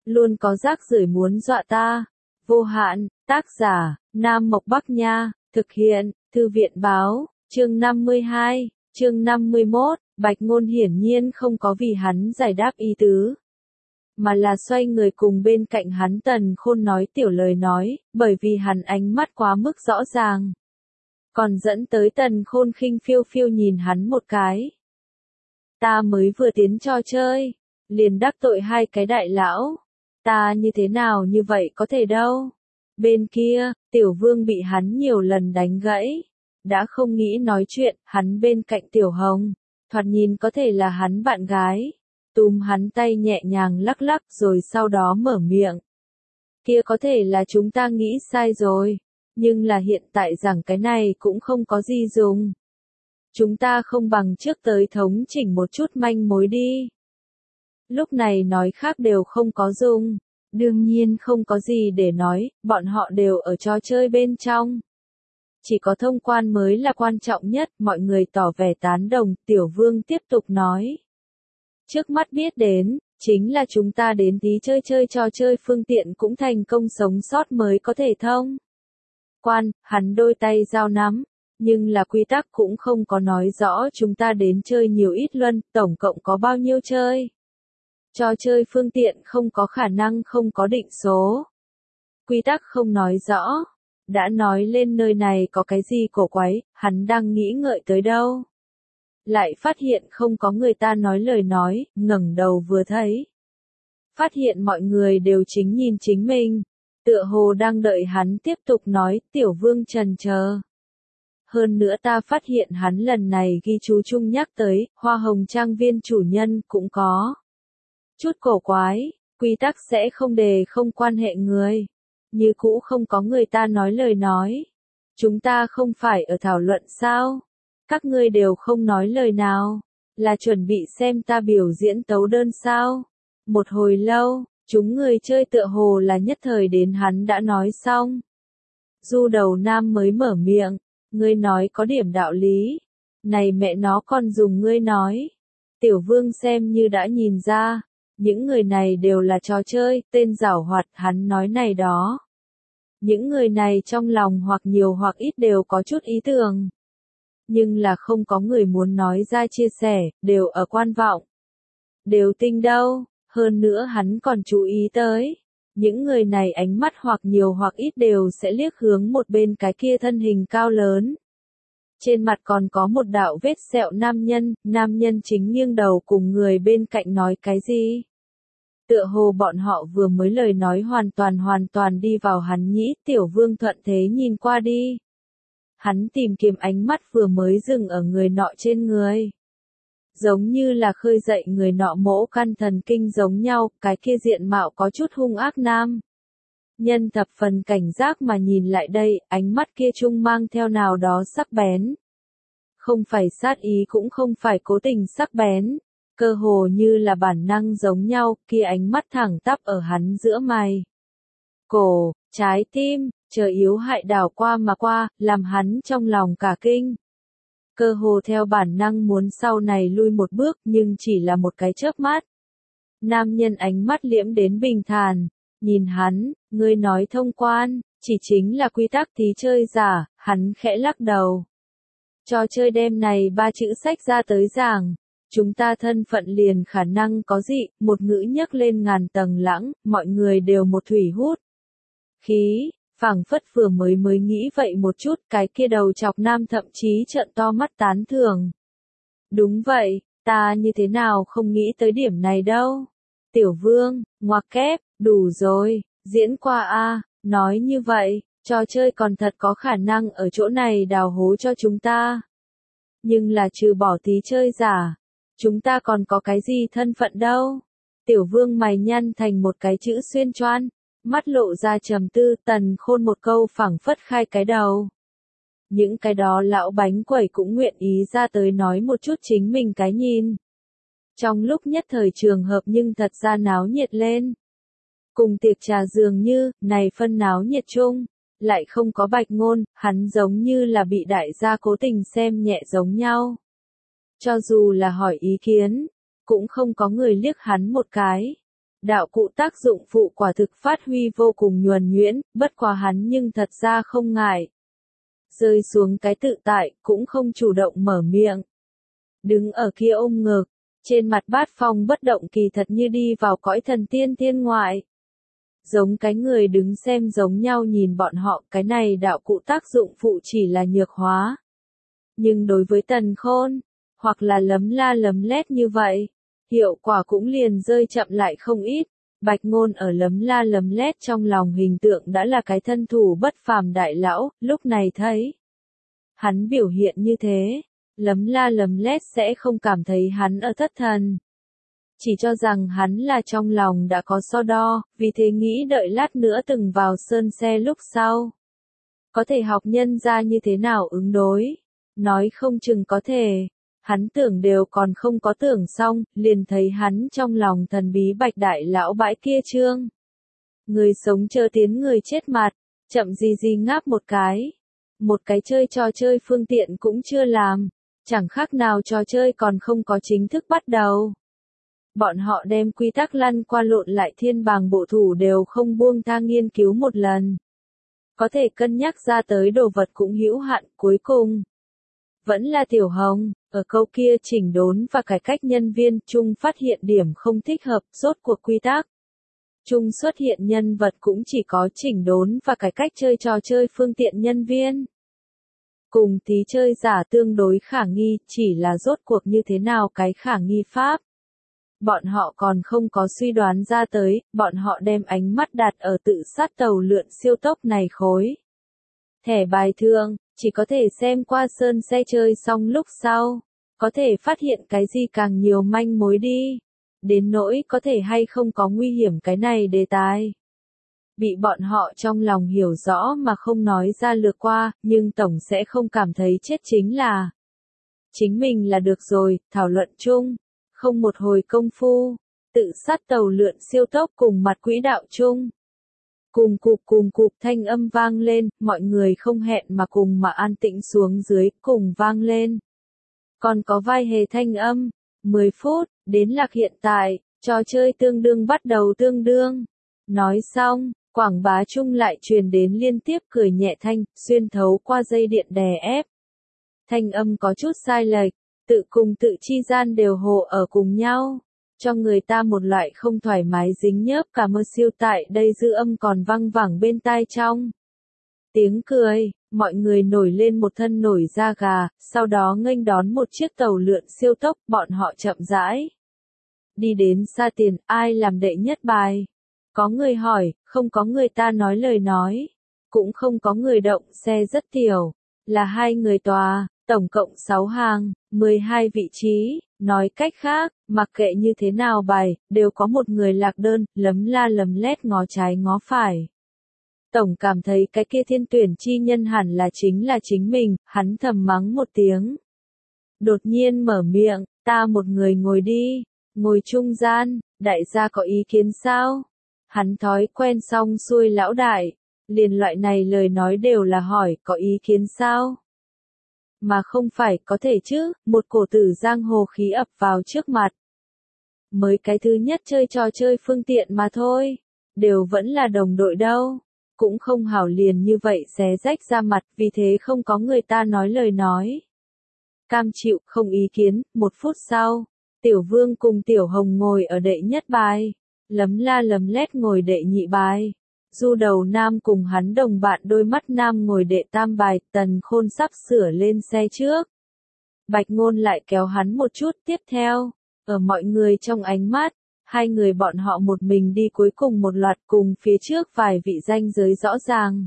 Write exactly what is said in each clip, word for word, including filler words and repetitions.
luôn có rác rưởi muốn dọa ta. Vô hạn, tác giả, Nam Mộc Bắc Nha, thực hiện, Thư viện Báo, chương năm mươi hai, chương năm mươi mốt, Bạch Ngôn hiển nhiên không có vì hắn giải đáp ý tứ, mà là xoay người cùng bên cạnh hắn Tần Khôn nói tiểu lời nói, bởi vì hắn ánh mắt quá mức rõ ràng. Còn dẫn tới Tần Khôn khinh phiêu phiêu nhìn hắn một cái. Ta mới vừa tiến trò chơi, liền đắc tội hai cái đại lão. Ta như thế nào như vậy có thể đâu. Bên kia, Tiểu Vương bị hắn nhiều lần đánh gãy. Đã không nghĩ nói chuyện, hắn bên cạnh Tiểu Hồng. Thoạt nhìn có thể là hắn bạn gái. Túm hắn tay nhẹ nhàng lắc lắc rồi sau đó mở miệng. Kia có thể là chúng ta nghĩ sai rồi. Nhưng là hiện tại rằng cái này cũng không có gì dùng. Chúng ta không bằng trước tới thống chỉnh một chút manh mối đi. Lúc này nói khác đều không có dùng. Đương nhiên không có gì để nói, bọn họ đều ở trò chơi bên trong. Chỉ có thông quan mới là quan trọng nhất, mọi người tỏ vẻ tán đồng, Tiểu Vương tiếp tục nói. Trước mắt biết đến, chính là chúng ta đến tí chơi chơi trò chơi phương tiện cũng thành công sống sót mới có thể thông. Quan, hắn đôi tay giao nắm, nhưng là quy tắc cũng không có nói rõ chúng ta đến chơi nhiều ít luân, tổng cộng có bao nhiêu chơi. Trò chơi phương tiện không có khả năng không có định số. Quy tắc không nói rõ. Đã nói lên nơi này có cái gì cổ quái, hắn đang nghĩ ngợi tới đâu. Lại phát hiện không có người ta nói lời nói, ngẩng đầu vừa thấy. Phát hiện mọi người đều chính nhìn chính mình. Tựa hồ đang đợi hắn tiếp tục nói, Tiểu Vương trần chờ. Hơn nữa ta phát hiện hắn lần này ghi chú chung nhắc tới, Hoa Hồng Trang viên chủ nhân cũng có. Chút cổ quái, quy tắc sẽ không đề không quan hệ người. Như cũ không có người ta nói lời nói. Chúng ta không phải ở thảo luận sao? Các ngươi đều không nói lời nào. Là chuẩn bị xem ta biểu diễn tấu đơn sao? Một hồi lâu, chúng người chơi tựa hồ là nhất thời đến hắn đã nói xong. Du Đầu Nam mới mở miệng. Ngươi nói có điểm đạo lý. Này mẹ nó còn dùng ngươi nói. Tiểu Vương xem như đã nhìn ra. Những người này đều là trò chơi, tên giảo hoạt, hắn nói này đó. Những người này trong lòng hoặc nhiều hoặc ít đều có chút ý tưởng. Nhưng là không có người muốn nói ra chia sẻ, đều ở quan vọng. Đều tinh đâu, hơn nữa hắn còn chú ý tới. Những người này ánh mắt hoặc nhiều hoặc ít đều sẽ liếc hướng một bên cái kia thân hình cao lớn. Trên mặt còn có một đạo vết sẹo nam nhân, nam nhân chính nghiêng đầu cùng người bên cạnh nói cái gì. Tựa hồ bọn họ vừa mới lời nói hoàn toàn hoàn toàn đi vào hắn nhĩ, Tiểu Vương thuận thế nhìn qua đi. Hắn tìm kiếm ánh mắt vừa mới dừng ở người nọ trên người. Giống như là khơi dậy người nọ mỗ căn thần kinh giống nhau, cái kia diện mạo có chút hung ác nam. Nhân thập phần cảnh giác mà nhìn lại đây, ánh mắt kia trung mang theo nào đó sắc bén. Không phải sát ý cũng không phải cố tình sắc bén. Cơ hồ như là bản năng giống nhau, kia ánh mắt thẳng tắp ở hắn giữa mày. Cổ, trái tim, chờ yếu hại đảo qua mà qua, làm hắn trong lòng cả kinh. Cơ hồ theo bản năng muốn sau này lui một bước nhưng chỉ là một cái chớp mắt. Nam nhân ánh mắt liễm đến bình thản, nhìn hắn, ngươi nói thông quan, chỉ chính là quy tắc tí chơi giả, hắn khẽ lắc đầu. Trò chơi đêm này ba chữ sách ra tới giảng. Chúng ta thân phận liền khả năng có dị, một ngữ nhấc lên ngàn tầng lãng, mọi người đều một thủy hút. Khí, phảng phất vừa mới mới nghĩ vậy một chút, cái kia đầu chọc nam thậm chí trợn to mắt tán thưởng. Đúng vậy, ta như thế nào không nghĩ tới điểm này đâu. Tiểu Vương, ngoặc kép, đủ rồi, diễn qua a, nói như vậy, trò chơi còn thật có khả năng ở chỗ này đào hố cho chúng ta. Nhưng là trừ bỏ tí chơi giả. Chúng ta còn có cái gì thân phận đâu? Tiểu Vương mày nhăn thành một cái chữ xuyên choan, mắt lộ ra trầm tư, Tần Khôn một câu phảng phất khai cái đầu. Những cái đó lão bánh quẩy cũng nguyện ý ra tới nói một chút chính mình cái nhìn. Trong lúc nhất thời trường hợp nhưng thật ra náo nhiệt lên. Cùng tiệc trà dường như, này phân náo nhiệt chung, lại không có Bạch Ngôn, hắn giống như là bị đại gia cố tình xem nhẹ giống nhau. Cho dù là hỏi ý kiến, cũng không có người liếc hắn một cái. Đạo cụ tác dụng phụ quả thực phát huy vô cùng nhuần nhuyễn, bất quá hắn nhưng thật ra không ngại. Rơi xuống cái tự tại, cũng không chủ động mở miệng. Đứng ở kia ôm ngực, trên mặt Bát Phong bất động kỳ thật như đi vào cõi thần tiên thiên ngoại. Giống cái người đứng xem giống nhau nhìn bọn họ, cái này đạo cụ tác dụng phụ chỉ là nhược hóa. Nhưng đối với Tần Khôn, hoặc là lấm la lấm lét như vậy, hiệu quả cũng liền rơi chậm lại không ít. Bạch Ngôn ở lấm la lấm lét trong lòng hình tượng đã là cái thân thủ bất phàm đại lão, lúc này thấy hắn biểu hiện như thế, lấm la lấm lét sẽ không cảm thấy hắn ở thất thần. Chỉ cho rằng hắn là trong lòng đã có so đo, vì thế nghĩ đợi lát nữa từng vào sơn xe lúc sau. Có thể học nhân ra như thế nào ứng đối, nói không chừng có thể. Hắn tưởng đều còn không có tưởng xong, liền thấy hắn trong lòng thần bí Bạch đại lão bãi kia trương. Người sống chờ tiến người chết mặt, chậm gì gì ngáp một cái. Một cái chơi trò chơi phương tiện cũng chưa làm, chẳng khác nào trò chơi còn không có chính thức bắt đầu. Bọn họ đem quy tắc lăn qua lộn lại thiên bàng bộ thủ đều không buông tha nghiên cứu một lần. Có thể cân nhắc ra tới đồ vật cũng hữu hạn, cuối cùng vẫn là Tiểu Hồng, ở câu kia chỉnh đốn và cải cách nhân viên chung phát hiện điểm không thích hợp, rốt cuộc quy tắc. Chung xuất hiện nhân vật cũng chỉ có chỉnh đốn và cải cách chơi trò chơi phương tiện nhân viên. Cùng tí chơi giả tương đối khả nghi, chỉ là rốt cuộc như thế nào cái khả nghi pháp. Bọn họ còn không có suy đoán ra tới, bọn họ đem ánh mắt đặt ở tự sát tàu lượn siêu tốc này khối. Thẻ bài thường, chỉ có thể xem qua sơn xe chơi xong lúc sau, có thể phát hiện cái gì càng nhiều manh mối đi. Đến nỗi có thể hay không có nguy hiểm cái này đề tài. Bị bọn họ trong lòng hiểu rõ mà không nói ra lược qua, nhưng tổng sẽ không cảm thấy chết chính là chính mình là được rồi, thảo luận chung. Không một hồi công phu, tự sát tàu lượn siêu tốc cùng mặt quỹ đạo chung. Cùng cụp cùng cụp thanh âm vang lên, mọi người không hẹn mà cùng mà an tĩnh xuống dưới, cùng vang lên. Còn có vai hề thanh âm, mười phút, đến lạc hiện tại, trò chơi tương đương bắt đầu tương đương. Nói xong, quảng bá chung lại truyền đến liên tiếp cười nhẹ thanh, xuyên thấu qua dây điện đè ép. Thanh âm có chút sai lệch, tự cùng tự chi gian đều hồ ở cùng nhau, cho người ta một loại không thoải mái dính nhớp cả mơ siêu tại đây dư âm còn văng vẳng bên tai trong. Tiếng cười, mọi người nổi lên một thân nổi da gà, sau đó nghênh đón một chiếc tàu lượn siêu tốc, bọn họ chậm rãi. Đi đến xa tiền, ai làm đệ nhất bài? Có người hỏi, không có người ta nói lời nói, cũng không có người động, xe rất tiểu, là hai người tòa. Tổng cộng sáu hàng, mười hai vị trí, nói cách khác, mặc kệ như thế nào bài, đều có một người lạc đơn, lấm la lấm lét ngó trái ngó phải. Tổng cảm thấy cái kia thiên tuyển chi nhân hẳn là chính là chính mình, hắn thầm mắng một tiếng. Đột nhiên mở miệng, ta một người ngồi đi, ngồi trung gian, đại gia có ý kiến sao? Hắn thói quen xong xuôi lão đại, liền loại này lời nói đều là hỏi, có ý kiến sao? Mà không phải có thể chứ, một cổ tử giang hồ khí ập vào trước mặt. Mới cái thứ nhất chơi trò chơi phương tiện mà thôi, đều vẫn là đồng đội đâu, cũng không hảo liền như vậy xé rách ra mặt, vì thế không có người ta nói lời nói. Cam chịu, không ý kiến, một phút sau, Tiểu Vương cùng Tiểu Hồng ngồi ở đệ nhất bài, lấm la lấm lét ngồi đệ nhị bài. Du Đầu Nam cùng hắn đồng bạn đôi mắt nam ngồi đệ tam bài, Tần Khôn sắp sửa lên xe trước. Bạch Ngôn lại kéo hắn một chút, tiếp theo, ở mọi người trong ánh mắt, hai người bọn họ một mình đi cuối cùng một loạt cùng phía trước vài vị ranh giới rõ ràng.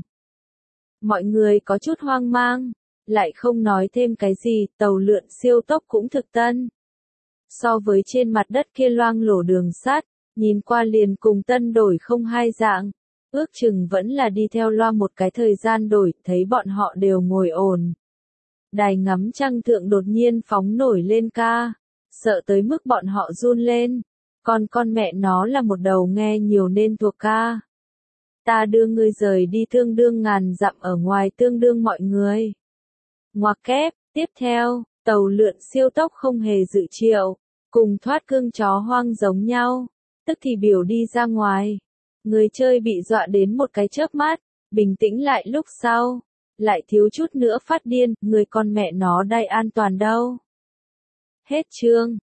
Mọi người có chút hoang mang, lại không nói thêm cái gì, tàu lượn siêu tốc cũng thực tân. So với trên mặt đất kia loang lổ đường sắt, nhìn qua liền cùng tân đổi không hai dạng. Ước chừng vẫn là đi theo loa một cái thời gian đổi, thấy bọn họ đều ngồi ổn. Đài ngắm trăng thượng đột nhiên phóng nổi lên ca, sợ tới mức bọn họ run lên. Còn con mẹ nó là một đầu nghe nhiều nên thuộc ca. Ta đưa ngươi rời đi tương đương ngàn dặm ở ngoài tương đương mọi người. Ngoặc kép, tiếp theo, tàu lượn siêu tốc không hề dự triệu, cùng thoát cương chó hoang giống nhau. Tức tức thì biểu đi ra ngoài. Người chơi bị dọa đến một cái chớp mắt, bình tĩnh lại lúc sau, lại thiếu chút nữa phát điên, người con mẹ nó đây an toàn đâu. Hết chương.